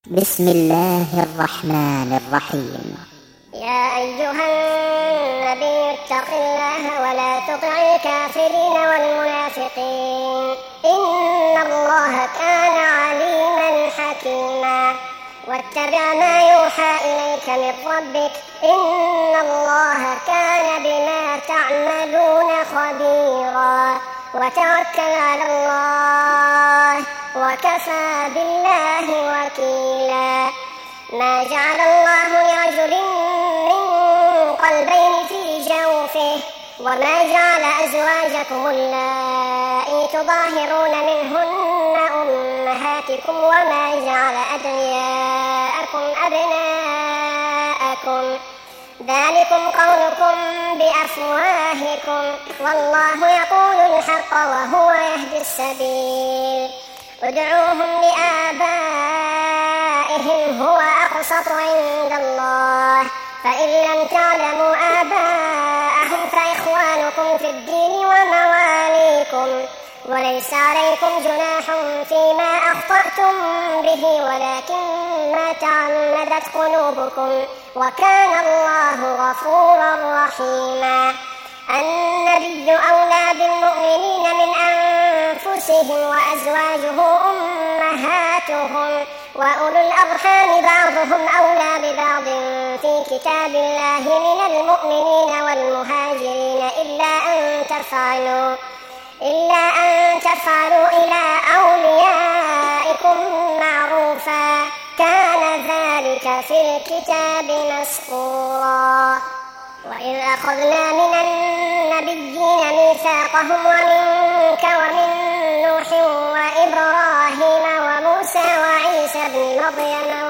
بسم الله الرحمن الرحيم. يا أيها النبي اتق الله ولا تطع الكافرين والمنافقين إن الله كان عليما حكيما. واتبع ما يوحى إليك من ربك إن الله كان بما تعملون خبيرا. وتوكل على الله وكفى بالله وكيلا. ما جعل الله لرجل من قلبين في جوفه وما جعل أزواجكم اللائي تظاهرون منهن أمهاتكم وما جعل أدعياءكم أبناءكم ذلكم قولكم بأفواهكم والله يقول الحق وهو يهدي السبيل. ادعوهم لآبائهم هو أقسط عند الله فإن لم تعلموا آباءهم فإخوانكم في الدين ومواليكم وليس عليكم جناح فيما أخطأتم به ولكن ما تعمدت قلوبكم وكان الله غفورا رحيما. النبي أولى بالمؤمنين من أنفسهم وأزواجه أمهاتهم وأولو الأرحام بعضهم أولى ببعض في كتاب الله من المؤمنين والمهاجرين إلا أن تفعلوا إلى أوليائكم معروفا كان ذلك في الكتاب مسطورا. وإذ أخذنا من النبيين ميثاقهم ومنك ومن نوح وإبراهيم وموسى وعيسى بن مريم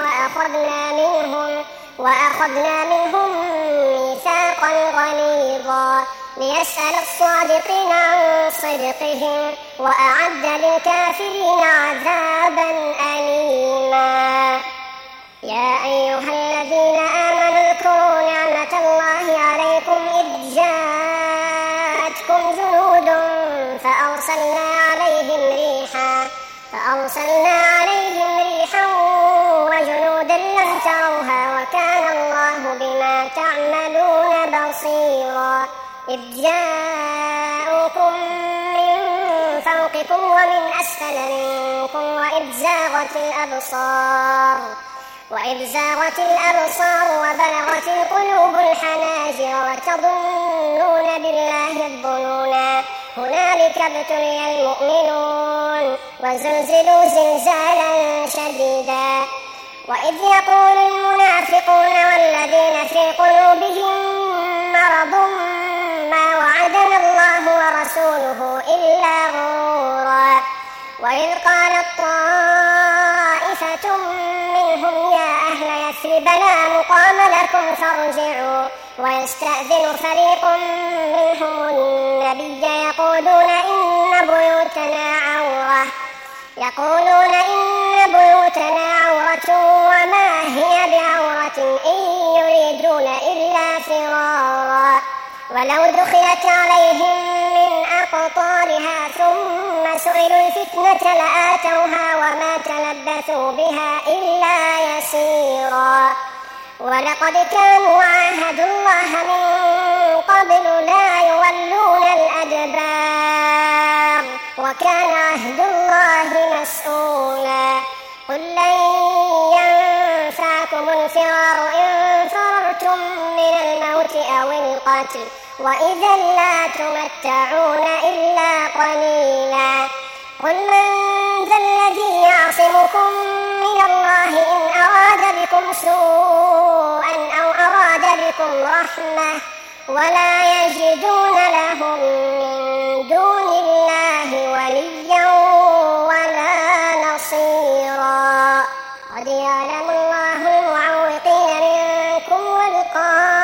وأخذنا منهم ميثاقا غليظا ليسأل الصادقين عن صدقهم وأعد للكافرين عذابا أليما. يا أيها الذين آمنوا اذكروا نعمة الله عليكم إذ جاءتكم جنود فأرسلنا عليهم ريحا وجنودا لم تروها وكان الله بما تعملون بصيرا. إذ جاءوكم من فوقكم ومن أسفل منكم وإذ زاغت الأبصار وبلغت القلوب الحناجر وتظنون بالله الظنونا هنالك ابتلي المؤمنون وزلزلوا زلزالا شديدا. وإذ يقول المنافقون والذين في قلوبهم مرض ما وعدنا الله ورسوله إلا غرورا. وإذ قالت طائفة منهم يا أهل يثرب لا مقام لكم فارجعوا ويستأذن فريق منهم النبي يقولون إن بيوتنا عورة وما هي بعورة إن يريدون إلا فرارا. ولو دخلت عليهم من أقطارها ثم سئلوا الفتنة لآتوها وما تلبثوا بها إلا يسيرا. ولقد كانوا عاهدوا الله من قبل لا يولون الأدبار وكان عهد الله مسؤولا. قل لن ينفعكم الفرار إن فررتم من الموت أو القتل وإذا لا تمتعون إلا قليلا. قل من ذا الذي يعصمكم من الله إن أراد بكم سوءا أو أراد بكم رحمة ولا يجدون لهم من دون الله وليا ولا نصيرا. قد يعلم الله المعوقين منكم والقائلين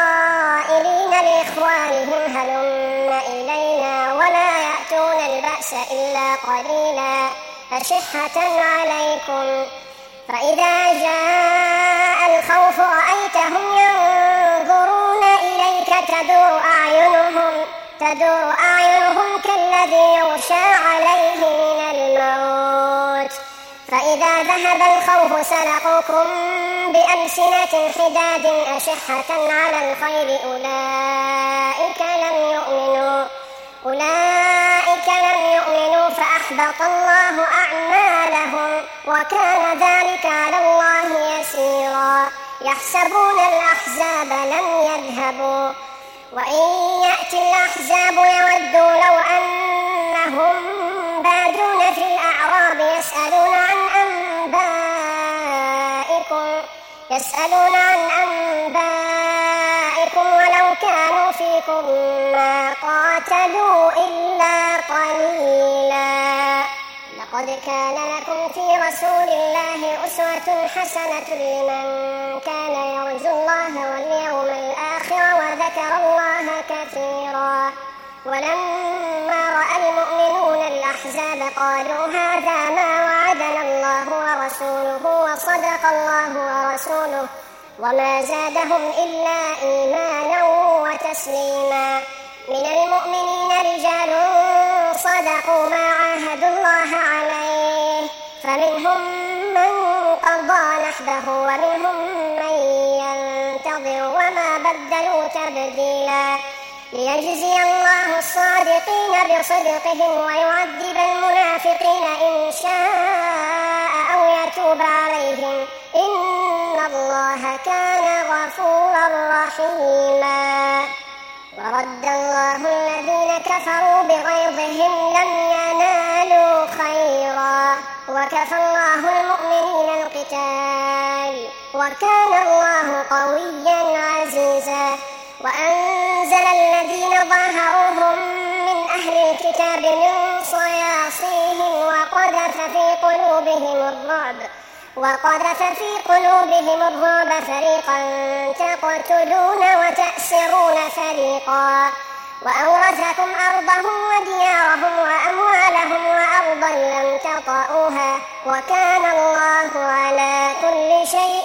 لإخوانهم هلم إلينا ولا يأتون البأس إلا قليلا أشحة عليكم. فإذا جاء الخوف رأيتهم ينظرون إليك تدور أعينهم كالذي يغشى عليه من الموت فإذا ذهب ذهب الخوف سلقوكم بألسنة حداد أشحة على الخير أولئك لم يؤمنوا فأحبط الله أعمالهم وكان ذلك على الله يسيرا. يحسبون الأحزاب لم يذهبوا وإن يأتي الأحزاب يودوا لو أنهم بادون في الأعراب يسألون عن أنبائكم ولو كانوا فيكم ما قاتلوا إلا قليلا. لقد كان لكم في رسول الله أسوة حسنة لمن كان يرجو الله واليوم الآخر وذكر الله كثيرا. ولما رأى المؤمنون الأحزاب قالوا هذا ما وعدنا الله ورسوله وصدق الله ورسوله وما زادهم إلا إيمانا وتسليما. من المؤمنين رجال صدقوا ما عاهدوا الله عليه فمنهم من قضى نحبه ومنهم من ينتظر وما بدلوا تبديلا. ليجزي الله الصادقين بصدقهم ويعذب المنافقين إن شاء أو يتوب عليهم إن الله كان غفورا رحيما. ورد الله الذين كفروا بغيظهم لم ينالوا خيرا وكفى الله المؤمنين القتال وكان الله قويا عزيزا. وأنزل الذين ظاهروهم من أهل الكتاب من صياصيهم وقذف في قلوبهم الرعب فريقا تقتلون وتأسرون فريقا. وأورثكم أرضهم وديارهم وأموالهم وأرضا لم تطئوها وكان الله على كل شيء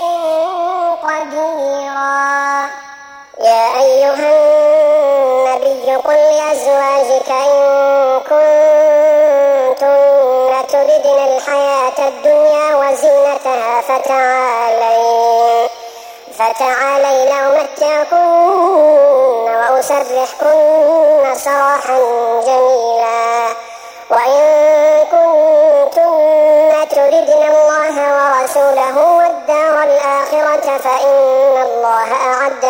قديرا. يا أيها النبي قل لأزواجك إن كنتن تردن الحياة الدنيا وزينتها فتعالين أمتعكن وأسرحكن سراحا جميلا. وإن كنتن تردن الله ورسوله والدار الآخرة فإن الله أعد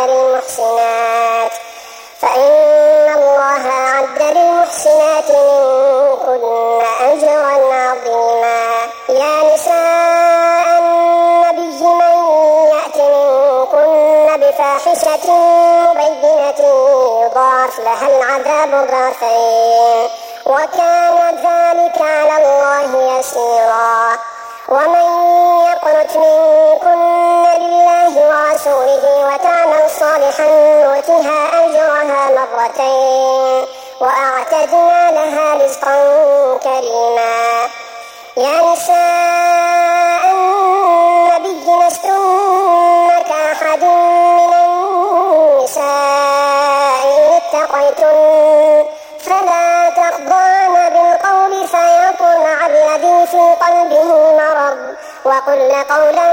للمحسنات منكن أجرا عظيما. يا نساء النبي من يأت منكن بفاحشة مبينة يضاعف لها العذاب ضعفين وكان ذلك على الله يسيرا. ومن يقنت منكن لله ورسوله وتعمل صالحا نؤتها أجرها مرتين وأعتدنا لها رزقا كريما. يا نساء النبي لستن كأحد من النساء إن اتقيتن فلا تخضعن بالقول فيطمع الذي في قلبه مرض وقلن قولا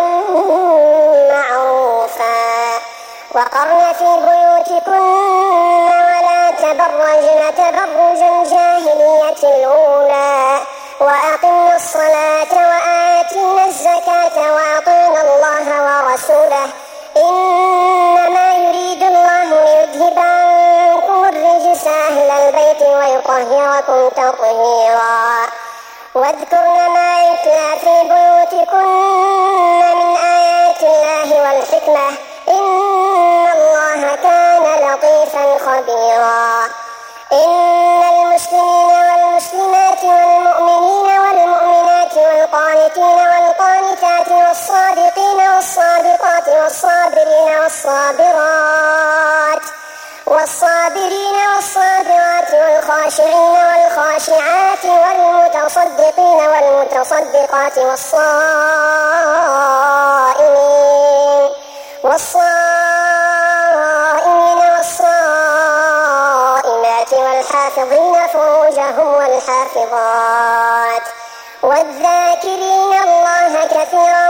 معروفا. وقرن في بيوتكن ولا تبرجن تبرج الجاهلية الأولى وأقمنا الصلاة وآتينا الزكاة وأطعنا الله ورسوله إنما يريد الله ليذهب عنكم الرجس أهل البيت ويطهركم تطهيرا. واذكرن ما يتلى في بيوتكن من آيات الله والحكمة إن الله كان لطيفا خبيرا. إن المسلمين والمسلمات والمؤمنين والمؤمنات والقانتين والقانتات والصادقين والصادقات والصابرين والصابرات والخاشعين والخاشعات والمتصدقين والمتصدقات والصائمين والصائمات والحافظين فروجهم والحافظات والذاكرين الله كثيرا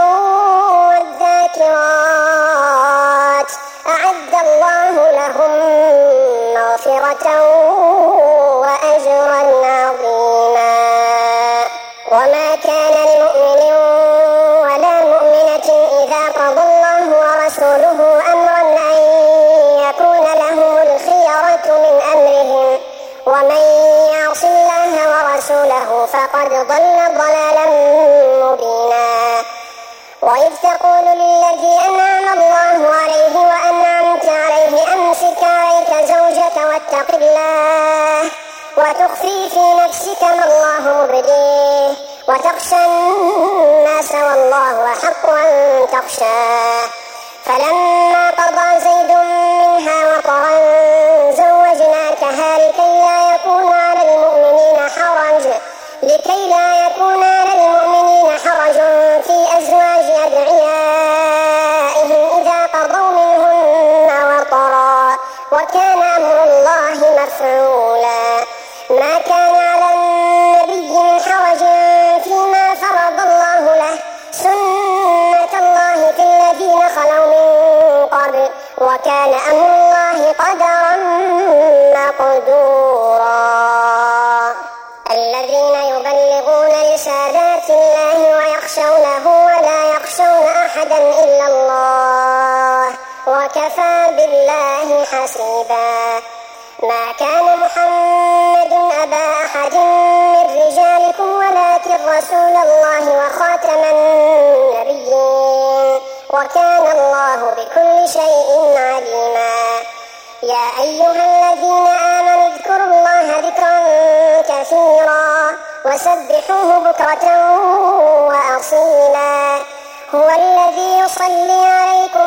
والذاكرات أعد الله لهم مغفرة وأجرا عظيما. وما كان لمؤمن ولا مؤمنة إذا قضى الله ورسوله أمرا أن يكون لهم الخيرة من أمرهم ومن يعص الله ورسوله فقد ضل ضلالا مبينا. وإذ تقول للذي أنعم الله عليه وأنعمت عليه أمسك عليك زوجك واتق الله وتخفي في نفسك ما الله مبديه وتخشى الناس والله أحق أن تخشاه. فلما قضى زيد منها وطرا زوجناكها لكي لا يكون على المؤمنين حرج في أزواج أدعيائهم إذا قضوا منهن وطرا وكان أمر الله مفعولا. ما كان على النبي من حرج فيما فرض الله له سنة الله في الذين خلوا من قبل وكان أمر الله قدرا مقدورا. الذين يبلغون رسالات الله ويخشونه ولا يخشون أحدا إلا الله وكفى بالله حسيبا. ما كان محمد أبا أحد من رجالكم ولكن رسول الله وخاتم النبيين وكان الله بكل شيء عليما. يا أيها الذين آمنوا اذكروا الله ذكرا كثيرا وسبحوه بكرة وأصيلا. هو الذي يصلي عليكم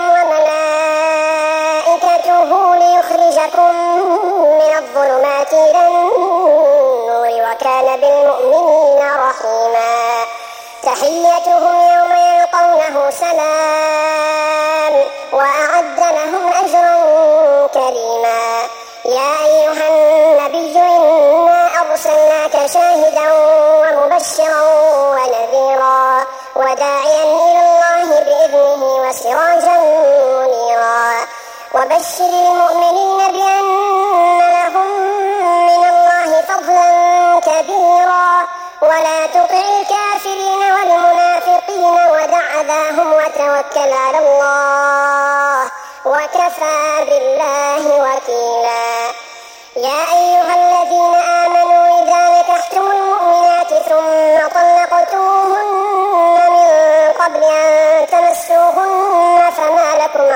وملائكته ليخرجكم من الظلمات إلى النور وكان بالمؤمنين رحيما. تحيتهم يوم يلقونه سلام وأعد لهم أجرا كريما. يا أيها النبي إنا أرسلناك شاهدا ومبشرا ونذيرا وداعيا إلى الله بإذنه وسراجا منيرا. وبشر المؤمنين بأن لهم من الله فضلا كبيرا ولا تطع الكافرين والمنافقين ودع أذاهم وتوكل على الله وكفى بالله وكيلا. يا أيها الذين آمنوا إذا نكحتم المؤمنات ثم طلقتموهن من قبل أن تمسوهن فما لكم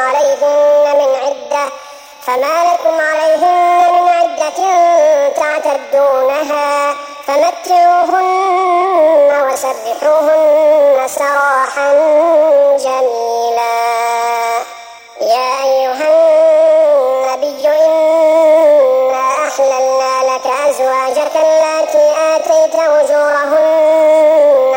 عليهن من عدة تعتدونها فمتعوهن وسرحوهن سراحا جميلا. يا أيها النبي إنا أحللنا لك أزواجك التي آتيت أجورهن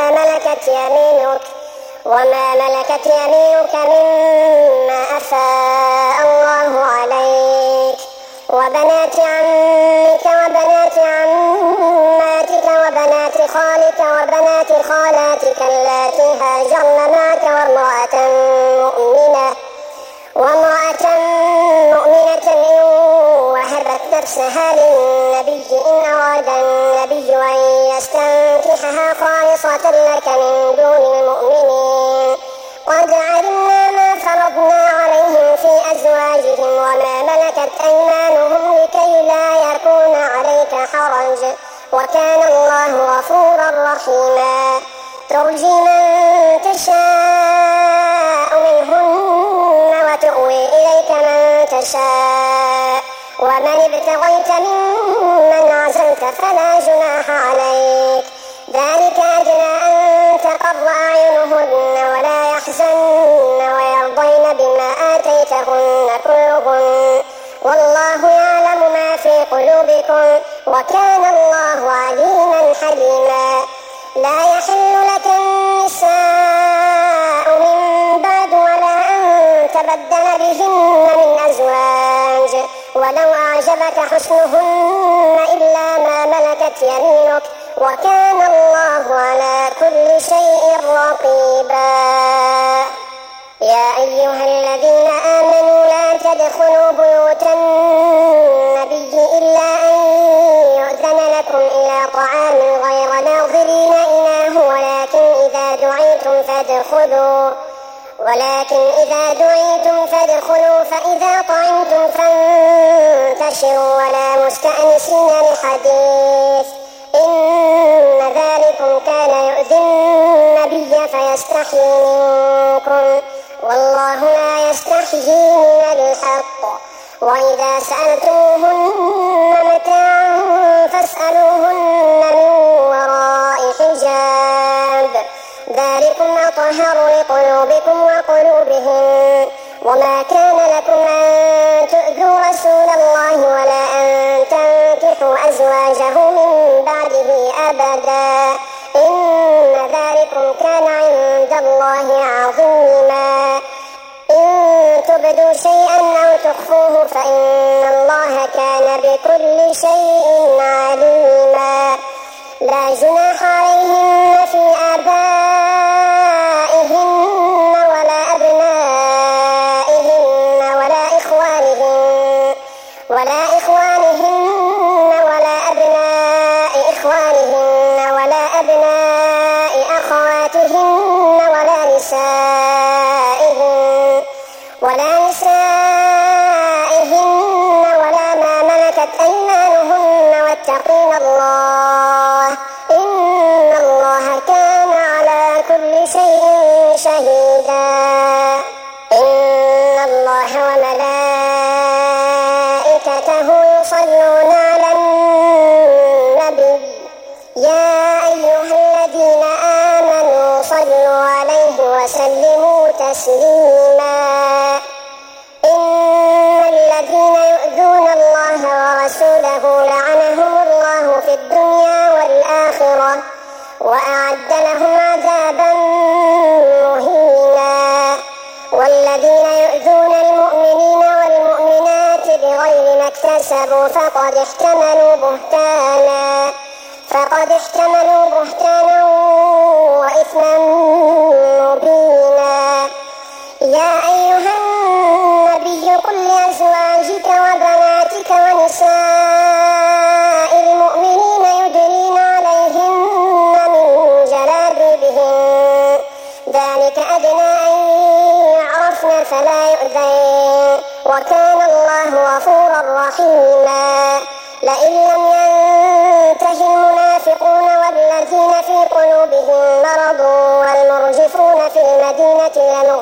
وما ملكت يمينك مما أفاء الله عليك وبنات عمك وبنات عماتك وبنات خالك وبنات خالاتك اللاتي هاجرن معك وامرأة مؤمنة إن وهبت نفسها للنبي إن أراد النبي أن يستنكحها خالصة لك من دون المؤمنين. قد علمنا ما فرضنا عليهم في أزواجهم وما ملكت أيمانهم لكي لا يكون عليك حرج وكان الله غفورا رحيما. ترجي من تشاء منهن وتؤوي إليك من تشاء ومن ابتغيت ممن عزلت فلا جناح عليك. ذلك أدنى أن تقر أعينهن ولا يحزن ويرضين بما آتيتهن كلهن والله يعلم ما في قلوبكم وكان الله عليما حليما. لا يحل لك النساء من بعد ولا أن تبدل بهن من أزواج ولو أعجبك حسنهن إلا ما ملكت يمينك وكان الله على كل شيء رقيبا. يا أيها الذين آمنوا لا تدخلوا بيوت النبي إلا أن يؤذن لكم إلى طعام غير ناظرين إناه ولكن إذا دعيتم فادخلوا فإذا طعمتم فانتشروا ولا مستأنسين لحديث إن ذلكم كان يؤذي النبي فيستحيي منكم والله لا يستحيي من الحق. وإذا سألتموهن متاعا فاسألوهن من وراء حجاب ذلكم أطهر لقلوبكم وقلوبهم. وما كان لكم أن تؤذوا رسول الله ولا أن تنكحوا أزواجه من بعده أبدا إن ذلكم كان عند الله عظيما. إن تبدوا شيئا أو تخفوه فإن الله كان بكل شيء عليما. لا جناح عليهن في آبائهن ولا أبنائهن ولا إخوانهن ولا أبناء إخوانهن ولا أبناء أخواتهن ولا نسائهن ولا ما ملكت أيمانهن واتقين الله إن الله كان على كل شيء شهيدا. إن الله وملائكته يصلون على النبي يا أيها الذين آمنوا صلوا عليه وسلموا تسليما. إن الذين يؤذون الله ورسوله لعنهم الله في الدنيا والآخرة وأعد لهم عذابا مهينا. والذين يؤذون المؤمنين والمؤمنات بغير ما اكتسبوا فقد احتملوا بهتانا وإثما مبينا. يا أيها النبي قل لأزواجك وبناتك ونساء المؤمنين يدنين عليهن من جلابيبهن ذلك أدنى أن يعرفن فلا يؤذين وكان الله غفورا رحيما. لئن لم ينته المنافقون والذين في قلوبهم مرض والمرجفون في المدينة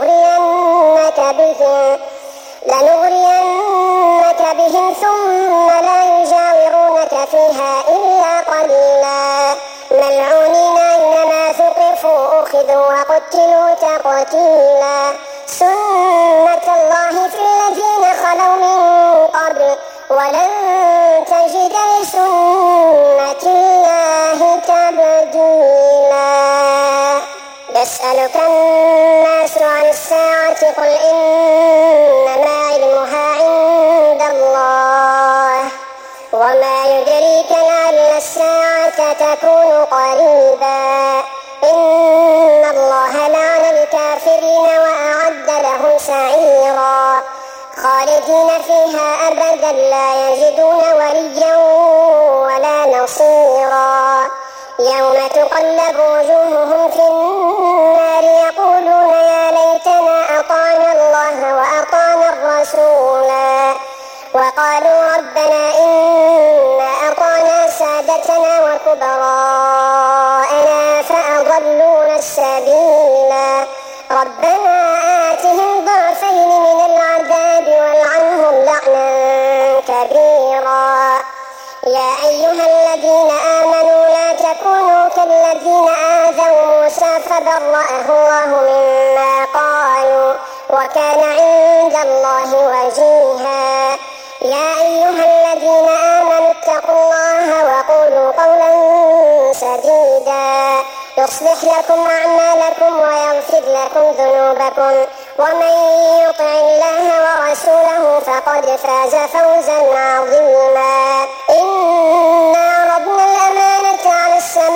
لنغرينك بهم ثم لا يجاورونك فيها إلا قليلا. ملعونين أينما ثقفوا أخذوا وقتلوا تقتيلا. سنة الله في الذين خلوا من قبل ولن تجد لسنة الله تبديلا. يسألك الناس عن الساعة قل إنما علمها عند الله وما يدريك لعل الساعة تكون قريبا. إن الله لعن الكافرين وأعد لهم سعيرا خالدين فيها أبدا لا يجدون وليا ولا نصيرا. يوم تقلب وجوههم في النار يقولون يا ليتنا أطعنا الله وأطعنا الرسولا وقالوا ربنا إنا أطعنا سادتنا وكبراءنا فأضلونا السبيلا. ربنا آتهم ضعفين من العذاب والعنهم لعنا كبيرا. يا أيها الذين آمنوا لا تكونوا كالذين آذوا موسى فبرأه الله مما قالوا وكان عند الله وجيها. يا أيها الذين آمنوا اتقوا الله وقولوا قولا سديدا يصلح لكم أعمالكم ويغفر لكم ذنوبكم ومن يطع الله ورسوله فقد فاز فوزا عظيما. إنا عرضنا الأمانة على السماوات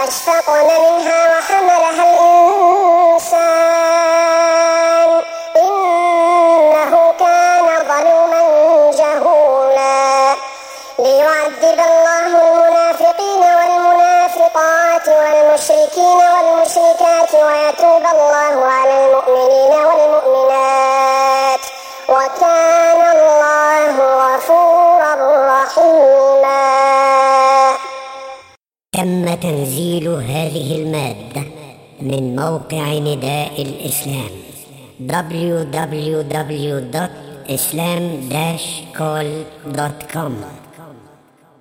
وأشفقن منها وحملها الإنسان إنه كان ظلوما جهولا ليعذب الله المنافقين والمنافقات والمشركين والمشركات ويتوب الله على المؤمنين والمؤمنات وكان الله غفورا رحيما. تم تنزيل هذه المادة من موقع نداء الإسلام www.islam-call.com